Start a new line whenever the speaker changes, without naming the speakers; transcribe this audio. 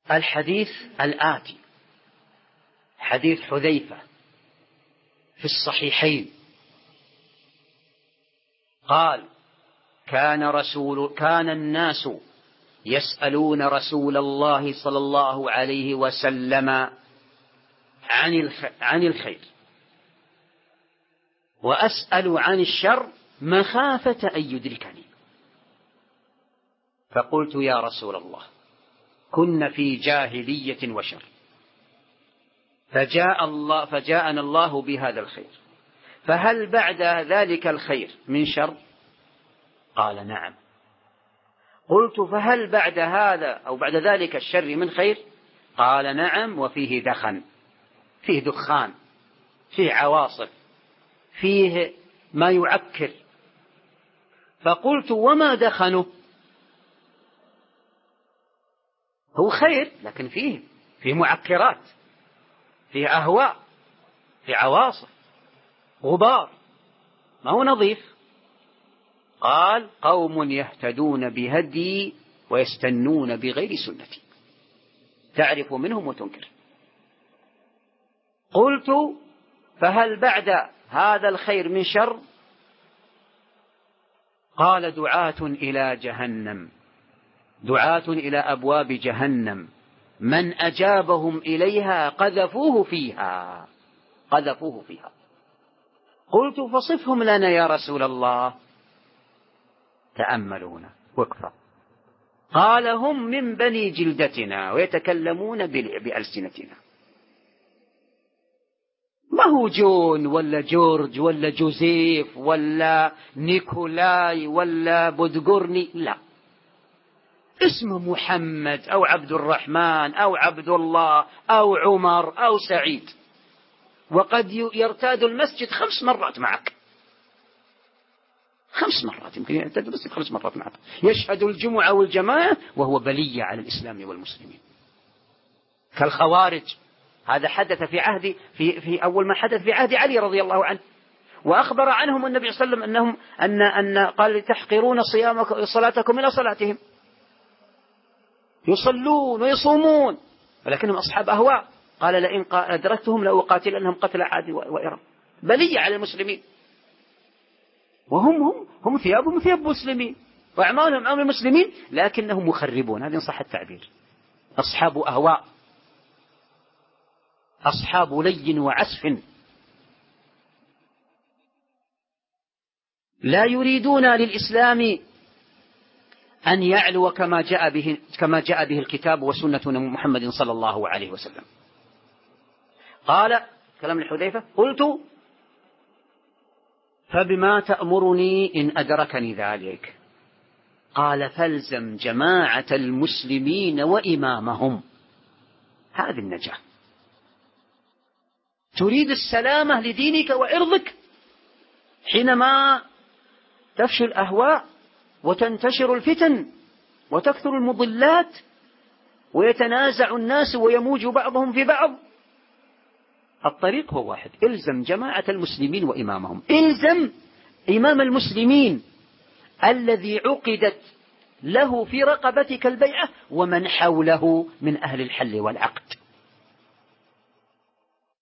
الحديث الآتي حديث حذيفة في الصحيحين قال: كان الناس يسألون رسول الله صلى الله عليه وسلم عن الخير، وأسأل عن الشر مخافة أن يدركني. فقلت: يا رسول الله، كنا في جاهلية وشر، فجاءنا الله بهذا الخير، فهل بعد ذلك الخير من شر؟ قال: نعم. قلت: فهل بعد هذا أو بعد ذلك الشر من خير؟ قال: نعم، وفيه دخن، فيه دخان، فيه عواصف، فيه ما يعكر. فقلت: وما دخنه؟ هو خير لكن فيه معكرات، فيه أهواء، فيه عواصف، غبار، ما هو نظيف. قال: قوم يهتدون بهدي ويستنون بغير سنتي، تعرف منهم وتنكر. قلت: فهل بعد هذا الخير من شر؟ قال: دعاة إلى جهنم، دعاة إلى أبواب جهنم، من أجابهم إليها قذفوه فيها. قلت: فصفهم لنا يا رسول الله. تأملون وقفة. قال: هم من بني جلدتنا ويتكلمون بألسنتنا. ما هو جون ولا جورج ولا جوزيف ولا نيكولاي ولا بودغورني، لا، اسمه محمد أو عبد الرحمن أو عبد الله أو عمر أو سعيد، وقد يرتاد المسجد 5 مرات معك، 5 مرات، يمكن يرتاد المسجد 5 مرات معك، يشهد الجمعة والجماعة وهو بلية على الإسلام والمسلمين، كالخوارج. هذا حدث في أول ما حدث في عهد علي رضي الله عنه، وأخبر عنهم النبي صلى الله عليه وسلم أنهم قال: تحقرون صلاتكم إلى صلاتهم، يصلون ويصومون ولكنهم أصحاب أهواء. قال: لئن أدركتهم لأقاتلنهم قتل عاد وإرم، بلية على المسلمين، وهم ثيابهم ثياب مسلمين وأعمالهم أعمال المسلمين، لكنهم مخربون، هذا إن صح التعبير، أصحاب أهواء، أصحاب لي وعسف، لا يريدون للإسلام أن يعلو كما جاء به الكتاب وسنة محمد صلى الله عليه وسلم. قال كلام الحذيفة: قلت: فبما تأمرني إن أدركني ذلك؟ قال: فالزم جماعة المسلمين وإمامهم، هذه النجاة. تريد السلامة لدينك وعرضك حينما تفشي الأهواء وتنتشر الفتن وتكثر المضلات ويتنازع الناس ويموج بعضهم في بعض. الطريق هو واحد: إلزم جماعة المسلمين وإمامهم، إلزم إمام المسلمين الذي عقدت له في رقبتك البيعة ومن حوله من أهل الحل والعقد.